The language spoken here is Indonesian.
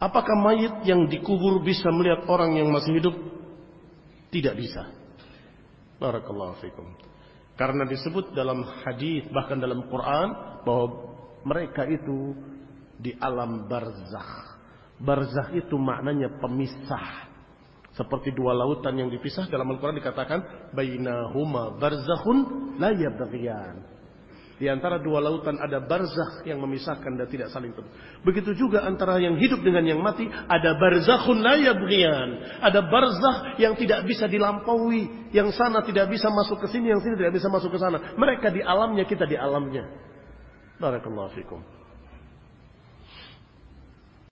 Apakah mayit yang dikubur bisa melihat orang yang masih hidup? Tidak bisa. Barakallahu fikum. Karena disebut dalam hadis, bahkan dalam Quran, bahwa mereka itu di alam barzakh. Barzakh itu maknanya pemisah. Seperti dua lautan yang dipisah, dalam Al-Quran dikatakan bainahuma barzakhun la yabghiyan. Di antara dua lautan ada barzakh yang memisahkan dan tidak saling bertemu. Begitu juga antara yang hidup dengan yang mati, ada barzakhun la yabghiyan. Ada barzakh yang tidak bisa dilampaui, yang sana tidak bisa masuk ke sini, yang sini tidak bisa masuk ke sana. Mereka di alamnya, kita di alamnya. Barakallahu fikum.